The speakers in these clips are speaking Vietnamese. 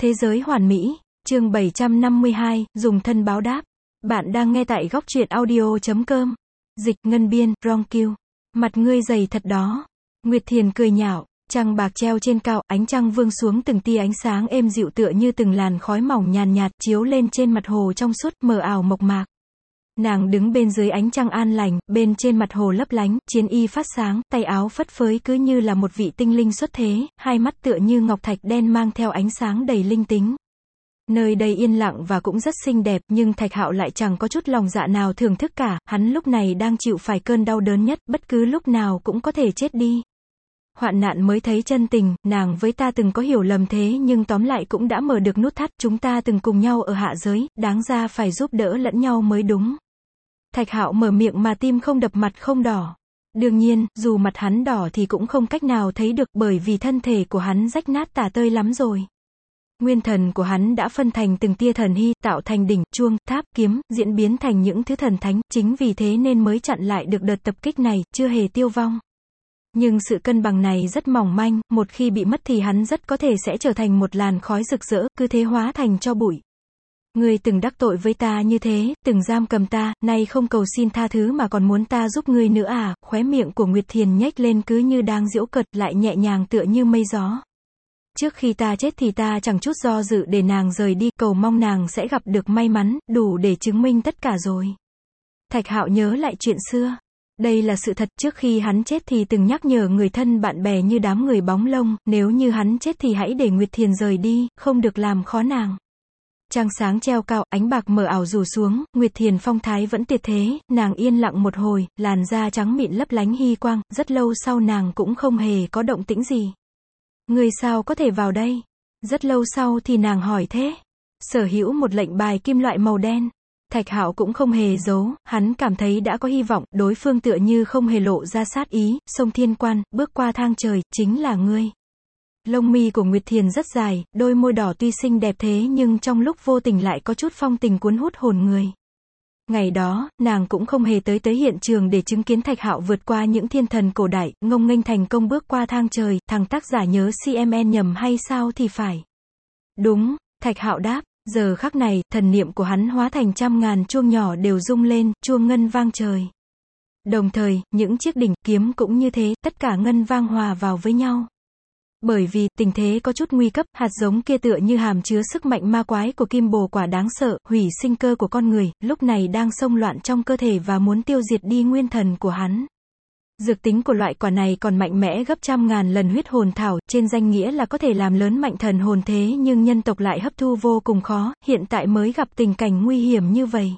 Thế giới hoàn mỹ, chương 752, dùng thân báo đáp. Bạn đang nghe tại góc truyện audio.com. Dịch ngân biên, Ronq. Mặt ngươi dày thật đó. Nguyệt Thiền cười nhạo, trăng bạc treo trên cao, ánh trăng vương xuống từng tia ánh sáng êm dịu tựa như từng làn khói mỏng nhàn nhạt chiếu lên trên mặt hồ trong suốt, mờ ảo mộc mạc. Nàng đứng bên dưới ánh trăng an lành, bên trên mặt hồ lấp lánh, chiến y phát sáng, tay áo phất phới cứ như là một vị tinh linh xuất thế, hai mắt tựa như ngọc thạch đen mang theo ánh sáng đầy linh tính. Nơi đây yên lặng và cũng rất xinh đẹp, nhưng Thạch Hạo lại chẳng có chút lòng dạ nào thưởng thức cả, hắn lúc này đang chịu phải cơn đau đớn nhất, bất cứ lúc nào cũng có thể chết đi. Hoạn nạn mới thấy chân tình, nàng với ta từng có hiểu lầm thế nhưng tóm lại cũng đã mở được nút thắt, chúng ta từng cùng nhau ở hạ giới, đáng ra phải giúp đỡ lẫn nhau mới đúng. Thạch Hạo mở miệng mà tim không đập mặt không đỏ. Đương nhiên, dù mặt hắn đỏ thì cũng không cách nào thấy được bởi vì thân thể của hắn rách nát tả tơi lắm rồi. Nguyên thần của hắn đã phân thành từng tia thần hy, tạo thành đỉnh, chuông, tháp, kiếm, diễn biến thành những thứ thần thánh, chính vì thế nên mới chặn lại được đợt tập kích này, chưa hề tiêu vong. Nhưng sự cân bằng này rất mỏng manh, một khi bị mất thì hắn rất có thể sẽ trở thành một làn khói rực rỡ, cứ thế hóa thành tro bụi. Ngươi từng đắc tội với ta như thế, từng giam cầm ta, nay không cầu xin tha thứ mà còn muốn ta giúp ngươi nữa à? Khóe miệng của Nguyệt Thiền nhếch lên cứ như đang giễu cợt, lại nhẹ nhàng tựa như mây gió. Trước khi ta chết thì ta chẳng chút do dự để nàng rời đi, cầu mong nàng sẽ gặp được may mắn, đủ để chứng minh tất cả rồi. Thạch Hạo nhớ lại chuyện xưa. Đây là sự thật, trước khi hắn chết thì từng nhắc nhở người thân bạn bè như đám người bóng lông, nếu như hắn chết thì hãy để Nguyệt Thiền rời đi, không được làm khó nàng. Trăng sáng treo cao, ánh bạc mờ ảo rủ xuống, Nguyệt Thiền phong thái vẫn tuyệt thế, nàng yên lặng một hồi, làn da trắng mịn lấp lánh hy quang, rất lâu sau nàng cũng không hề có động tĩnh gì. Người sao có thể vào đây? Rất lâu sau thì nàng hỏi thế. Sở hữu một lệnh bài kim loại màu đen. Thạch Hạo cũng không hề giấu, hắn cảm thấy đã có hy vọng, đối phương tựa như không hề lộ ra sát ý, sông Thiên Quan, bước qua thang trời, chính là ngươi. Lông mi của Nguyệt Thiền rất dài, đôi môi đỏ tuy xinh đẹp thế nhưng trong lúc vô tình lại có chút phong tình cuốn hút hồn người. Ngày đó, nàng cũng không hề tới hiện trường để chứng kiến Thạch Hạo vượt qua những thiên thần cổ đại, ngông nghênh thành công bước qua thang trời, thằng tác giả nhớ CMN nhầm hay sao thì phải. Đúng, Thạch Hạo đáp, giờ khắc này, thần niệm của hắn hóa thành trăm ngàn chuông nhỏ đều rung lên, chuông ngân vang trời. Đồng thời, những chiếc đỉnh, kiếm cũng như thế, tất cả ngân vang hòa vào với nhau. Bởi vì, tình thế có chút nguy cấp, hạt giống kia tựa như hàm chứa sức mạnh ma quái của kim bồ quả đáng sợ, hủy sinh cơ của con người, lúc này đang xông loạn trong cơ thể và muốn tiêu diệt đi nguyên thần của hắn. Dược tính của loại quả này còn mạnh mẽ gấp trăm ngàn lần huyết hồn thảo, trên danh nghĩa là có thể làm lớn mạnh thần hồn thế nhưng nhân tộc lại hấp thu vô cùng khó, hiện tại mới gặp tình cảnh nguy hiểm như vậy.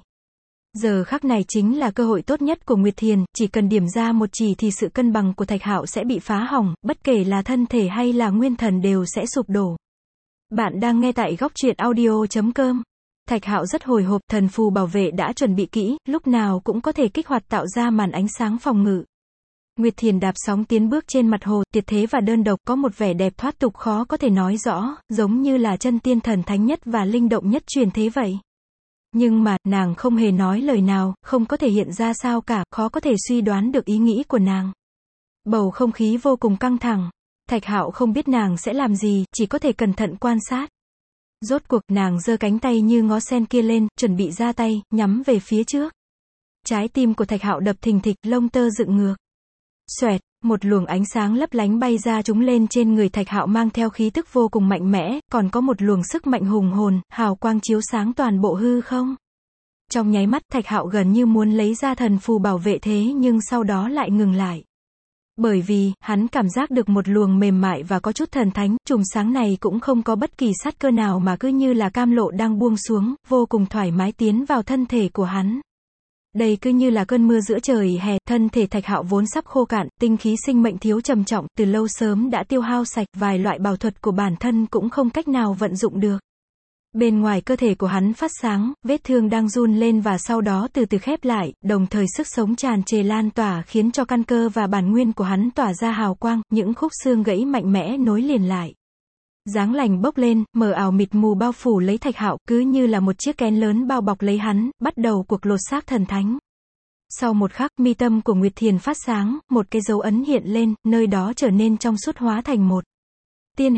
Giờ khắc này chính là cơ hội tốt nhất của Nguyệt Thiền, chỉ cần điểm ra một chỉ thì sự cân bằng của Thạch Hạo sẽ bị phá hỏng, bất kể là thân thể hay là nguyên thần đều sẽ sụp đổ. Bạn đang nghe tại góc truyện audio.com. Thạch Hạo rất hồi hộp, thần phù bảo vệ đã chuẩn bị kỹ, lúc nào cũng có thể kích hoạt tạo ra màn ánh sáng phòng ngự. Nguyệt Thiền đạp sóng tiến bước trên mặt hồ, tuyệt thế và đơn độc, có một vẻ đẹp thoát tục khó có thể nói rõ, giống như là chân tiên thần thánh nhất và linh động nhất truyền thế vậy. Nhưng mà, nàng không hề nói lời nào, không có thể hiện ra sao cả, khó có thể suy đoán được ý nghĩ của nàng. Bầu không khí vô cùng căng thẳng. Thạch Hạo không biết nàng sẽ làm gì, chỉ có thể cẩn thận quan sát. Rốt cuộc, nàng giơ cánh tay như ngó sen kia lên, chuẩn bị ra tay, nhắm về phía trước. Trái tim của Thạch Hạo đập thình thịch, lông tơ dựng ngược. Xoẹt, một luồng ánh sáng lấp lánh bay ra trúng lên trên người Thạch Hạo mang theo khí tức vô cùng mạnh mẽ, còn có một luồng sức mạnh hùng hồn, hào quang chiếu sáng toàn bộ hư không. Trong nháy mắt, Thạch Hạo gần như muốn lấy ra thần phù bảo vệ thế nhưng sau đó lại ngừng lại. Bởi vì, hắn cảm giác được một luồng mềm mại và có chút thần thánh, chùm sáng này cũng không có bất kỳ sát cơ nào mà cứ như là cam lộ đang buông xuống, vô cùng thoải mái tiến vào thân thể của hắn. Đây cứ như là cơn mưa giữa trời hè, thân thể Thạch Hạo vốn sắp khô cạn, tinh khí sinh mệnh thiếu trầm trọng, từ lâu sớm đã tiêu hao sạch, vài loại bảo thuật của bản thân cũng không cách nào vận dụng được. Bên ngoài cơ thể của hắn phát sáng, vết thương đang run lên và sau đó từ từ khép lại, đồng thời sức sống tràn trề lan tỏa khiến cho căn cơ và bản nguyên của hắn tỏa ra hào quang, những khúc xương gãy mạnh mẽ nối liền lại. Dáng lành bốc lên, mờ ảo mịt mù bao phủ lấy Thạch Hạo, cứ như là một chiếc kén lớn bao bọc lấy hắn, bắt đầu cuộc lột xác thần thánh. Sau một khắc, mi tâm của Nguyệt Thiền phát sáng, một cái dấu ấn hiện lên, nơi đó trở nên trong suốt hóa thành một tiên hình.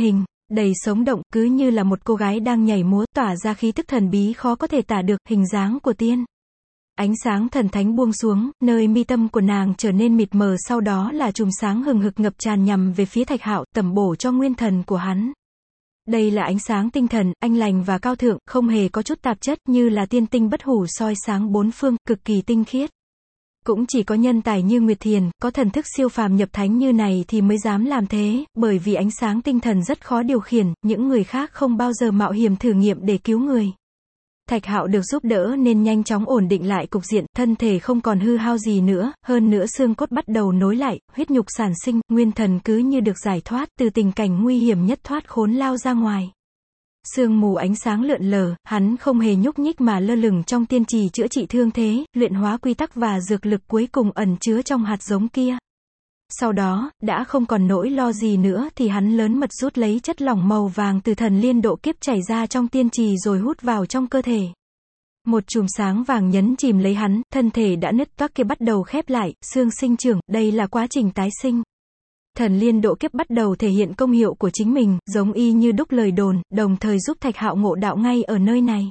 đầy sống động, cứ như là một cô gái đang nhảy múa, tỏa ra khí tức thần bí khó có thể tả được, hình dáng của tiên. Ánh sáng thần thánh buông xuống, nơi mi tâm của nàng trở nên mịt mờ, sau đó là chùm sáng hừng hực ngập tràn nhằm về phía Thạch Hạo, tẩm bổ cho nguyên thần của hắn. Đây là ánh sáng tinh thần, anh lành và cao thượng, không hề có chút tạp chất, như là tiên tinh bất hủ soi sáng bốn phương, cực kỳ tinh khiết. Cũng chỉ có nhân tài như Nguyệt Thiền, có thần thức siêu phàm nhập thánh như này thì mới dám làm thế, bởi vì ánh sáng tinh thần rất khó điều khiển, những người khác không bao giờ mạo hiểm thử nghiệm để cứu người. Thạch Hạo được giúp đỡ nên nhanh chóng ổn định lại cục diện, thân thể không còn hư hao gì nữa, hơn nữa xương cốt bắt đầu nối lại, huyết nhục sản sinh, nguyên thần cứ như được giải thoát từ tình cảnh nguy hiểm nhất, thoát khốn lao ra ngoài. Sương mù ánh sáng lượn lờ, hắn không hề nhúc nhích mà lơ lửng trong tiên trì chữa trị thương thế, luyện hóa quy tắc và dược lực cuối cùng ẩn chứa trong hạt giống kia. Sau đó, đã không còn nỗi lo gì nữa thì hắn lớn mật rút lấy chất lỏng màu vàng từ thần liên độ kiếp chảy ra trong tiên trì rồi hút vào trong cơ thể. Một chùm sáng vàng nhấn chìm lấy hắn, thân thể đã nứt toác kia bắt đầu khép lại, xương sinh trưởng, đây là quá trình tái sinh. Thần liên độ kiếp bắt đầu thể hiện công hiệu của chính mình, giống y như đúc lời đồn, đồng thời giúp Thạch Hạo ngộ đạo ngay ở nơi này.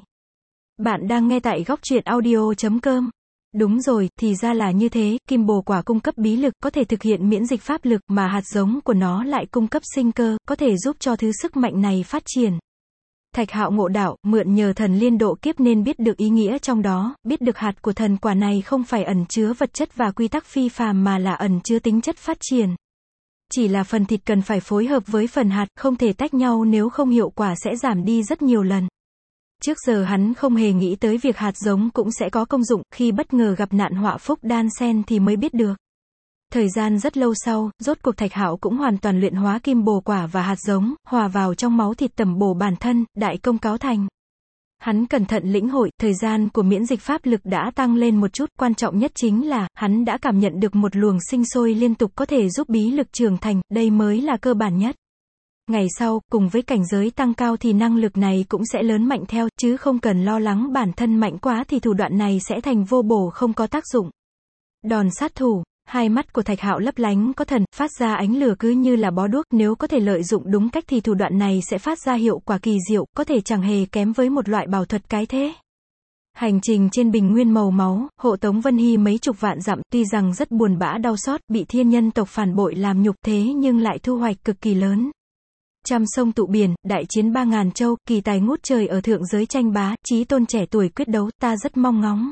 Bạn đang nghe tại góc truyện audio.com. Đúng rồi, thì ra là như thế, kim bồ quả cung cấp bí lực, có thể thực hiện miễn dịch pháp lực, mà hạt giống của nó lại cung cấp sinh cơ, có thể giúp cho thứ sức mạnh này phát triển. Thạch Hạo ngộ đạo, mượn nhờ thần liên độ kiếp nên biết được ý nghĩa trong đó, biết được hạt của thần quả này không phải ẩn chứa vật chất và quy tắc phi phàm mà là ẩn chứa tính chất phát triển. Chỉ là phần thịt cần phải phối hợp với phần hạt, không thể tách nhau, nếu không hiệu quả sẽ giảm đi rất nhiều lần. Trước giờ hắn không hề nghĩ tới việc hạt giống cũng sẽ có công dụng, khi bất ngờ gặp nạn họa phúc đan xen thì mới biết được. Thời gian rất lâu sau, rốt cuộc Thạch Hạo cũng hoàn toàn luyện hóa kim bồ quả và hạt giống, hòa vào trong máu thịt tẩm bổ bản thân, đại công cáo thành. Hắn cẩn thận lĩnh hội, thời gian của miễn dịch pháp lực đã tăng lên một chút, quan trọng nhất chính là, hắn đã cảm nhận được một luồng sinh sôi liên tục có thể giúp bí lực trưởng thành, đây mới là cơ bản nhất. Ngày sau, cùng với cảnh giới tăng cao thì năng lực này cũng sẽ lớn mạnh theo, chứ không cần lo lắng bản thân mạnh quá thì thủ đoạn này sẽ thành vô bổ không có tác dụng. Đòn sát thủ, hai mắt của Thạch Hạo lấp lánh có thần, phát ra ánh lửa cứ như là bó đuốc, nếu có thể lợi dụng đúng cách thì thủ đoạn này sẽ phát ra hiệu quả kỳ diệu, có thể chẳng hề kém với một loại bảo thuật cái thế. Hành trình trên bình nguyên màu máu, hộ tống Vân Hy mấy chục vạn dặm, tuy rằng rất buồn bã đau xót, bị thiên nhân tộc phản bội làm nhục thế nhưng lại thu hoạch cực kỳ lớn. Trăm sông tụ biển, đại chiến 3000 châu, kỳ tài ngút trời ở thượng giới tranh bá, chí tôn trẻ tuổi quyết đấu, ta rất mong ngóng.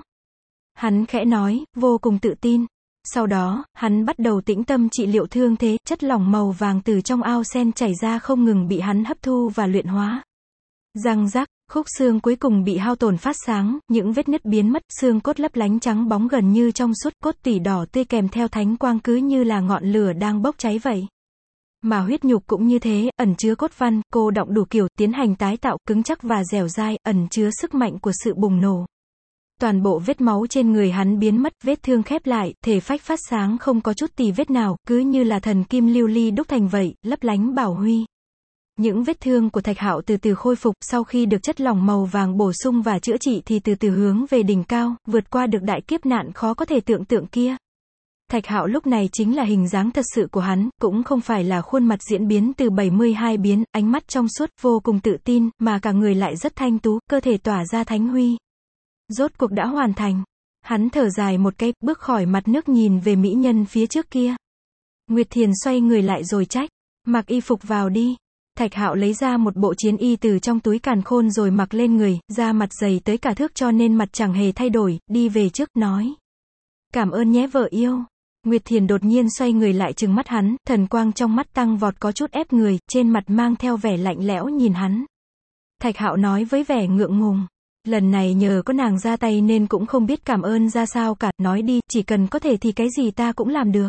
Hắn khẽ nói, vô cùng tự tin. Sau đó, hắn bắt đầu tĩnh tâm trị liệu thương thế, chất lỏng màu vàng từ trong ao sen chảy ra không ngừng bị hắn hấp thu và luyện hóa. Răng rắc, khúc xương cuối cùng bị hao tổn phát sáng, những vết nứt biến mất, xương cốt lấp lánh trắng bóng gần như trong suốt, cốt tủy đỏ tươi kèm theo thánh quang cứ như là ngọn lửa đang bốc cháy vậy. Mà huyết nhục cũng như thế, ẩn chứa cốt văn, cô đọng đủ kiểu, tiến hành tái tạo, cứng chắc và dẻo dai, ẩn chứa sức mạnh của sự bùng nổ. Toàn bộ vết máu trên người hắn biến mất, vết thương khép lại, thể phách phát sáng không có chút tì vết nào, cứ như là thần kim lưu ly đúc thành vậy, lấp lánh bảo huy. Những vết thương của Thạch Hạo từ từ khôi phục, sau khi được chất lỏng màu vàng bổ sung và chữa trị thì từ từ hướng về đỉnh cao, vượt qua được đại kiếp nạn khó có thể tưởng tượng kia. Thạch Hạo lúc này chính là hình dáng thật sự của hắn, cũng không phải là khuôn mặt diễn biến từ 72 biến, ánh mắt trong suốt, vô cùng tự tin, mà cả người lại rất thanh tú, cơ thể tỏa ra thánh huy. Rốt cuộc đã hoàn thành. Hắn thở dài một cái, bước khỏi mặt nước nhìn về mỹ nhân phía trước kia. Nguyệt Thiền xoay người lại rồi trách, mặc y phục vào đi. Thạch Hạo lấy ra một bộ chiến y từ trong túi càn khôn rồi mặc lên người, da mặt dày tới cả thước cho nên mặt chẳng hề thay đổi, đi về trước, nói. Cảm ơn nhé vợ yêu. Nguyệt Thiền đột nhiên xoay người lại trừng mắt hắn, thần quang trong mắt tăng vọt có chút ép người, trên mặt mang theo vẻ lạnh lẽo nhìn hắn. Thạch Hạo nói với vẻ ngượng ngùng. Lần này nhờ có nàng ra tay nên cũng không biết cảm ơn ra sao cả, nói đi, chỉ cần có thể thì cái gì ta cũng làm được.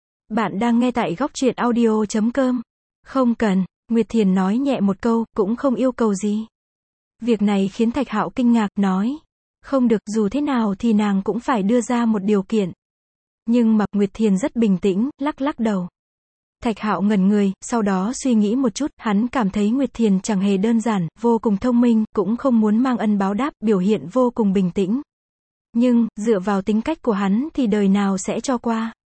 Bạn đang nghe tại góc truyện audio.com. Không cần, Nguyệt Thiền nói nhẹ một câu, cũng không yêu cầu gì. Việc này khiến Thạch Hạo kinh ngạc, nói. Không được, dù thế nào thì nàng cũng phải đưa ra một điều kiện. Nhưng mà, Nguyệt Thiền rất bình tĩnh, lắc lắc đầu. Thạch Hạo ngẩn người, sau đó suy nghĩ một chút, hắn cảm thấy Nguyệt Thiền chẳng hề đơn giản, vô cùng thông minh, cũng không muốn mang ân báo đáp, biểu hiện vô cùng bình tĩnh. Nhưng, dựa vào tính cách của hắn thì đời nào sẽ cho qua.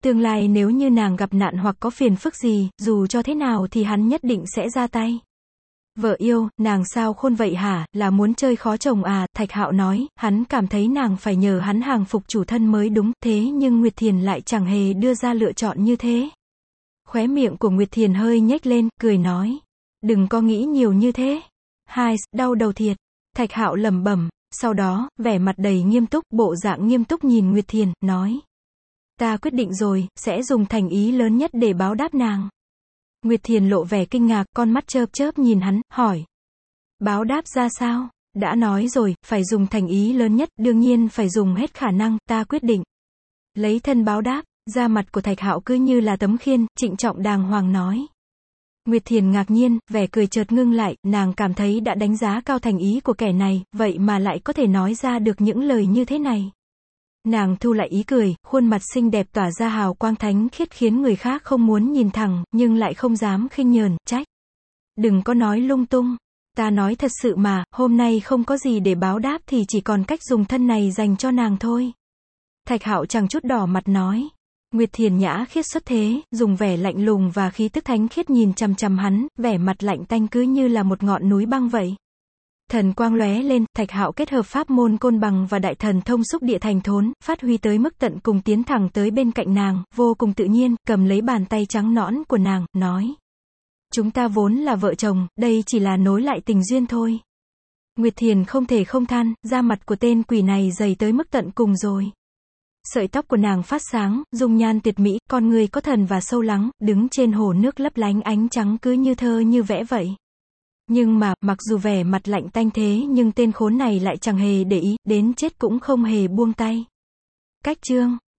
Tương lai nếu như nàng gặp nạn hoặc có phiền phức gì, dù cho thế nào thì hắn nhất định sẽ ra tay. Vợ yêu, nàng sao khôn vậy hả, là muốn chơi khó chồng à, Thạch Hạo nói, hắn cảm thấy nàng phải nhờ hắn hàng phục chủ thân mới đúng, thế nhưng Nguyệt Thiền lại chẳng hề đưa ra lựa chọn như thế. Khóe miệng của Nguyệt Thiền hơi nhếch lên, cười nói, đừng có nghĩ nhiều như thế. Hai, đau đầu thiệt. Thạch Hạo lẩm bẩm, sau đó, vẻ mặt đầy nghiêm túc, bộ dạng nghiêm túc nhìn Nguyệt Thiền, nói. Ta quyết định rồi, sẽ dùng thành ý lớn nhất để báo đáp nàng. Nguyệt Thiền lộ vẻ kinh ngạc, con mắt chớp chớp nhìn hắn, hỏi. Báo đáp ra sao? Đã nói rồi, phải dùng thành ý lớn nhất, đương nhiên phải dùng hết khả năng, ta quyết định. Lấy thân báo đáp, da mặt của Thạch Hạo cứ như là tấm khiên, trịnh trọng đàng hoàng nói. Nguyệt Thiền ngạc nhiên, vẻ cười chợt ngưng lại, nàng cảm thấy đã đánh giá cao thành ý của kẻ này, vậy mà lại có thể nói ra được những lời như thế này. Nàng thu lại ý cười, khuôn mặt xinh đẹp tỏa ra hào quang thánh khiết khiến người khác không muốn nhìn thẳng, nhưng lại không dám khinh nhờn, trách. Đừng có nói lung tung. Ta nói thật sự mà, hôm nay không có gì để báo đáp thì chỉ còn cách dùng thân này dành cho nàng thôi. Thạch Hạo chẳng chút đỏ mặt nói. Nguyệt Thiền nhã khiết xuất thế, dùng vẻ lạnh lùng và khí tức thánh khiết nhìn chằm chằm hắn, vẻ mặt lạnh tanh cứ như là một ngọn núi băng vậy. Thần quang lóe lên, Thạch Hạo kết hợp pháp môn côn bằng và đại thần thông xúc địa thành thốn, phát huy tới mức tận cùng tiến thẳng tới bên cạnh nàng, vô cùng tự nhiên, cầm lấy bàn tay trắng nõn của nàng, nói. Chúng ta vốn là vợ chồng, đây chỉ là nối lại tình duyên thôi. Nguyệt Thiền không thể không than, da mặt của tên quỷ này dày tới mức tận cùng rồi. Sợi tóc của nàng phát sáng, dung nhan tuyệt mỹ, con người có thần và sâu lắng, đứng trên hồ nước lấp lánh ánh trắng cứ như thơ như vẽ vậy. Nhưng mà, mặc dù vẻ mặt lạnh tanh thế nhưng tên khốn này lại chẳng hề để ý, đến chết cũng không hề buông tay. Cách chương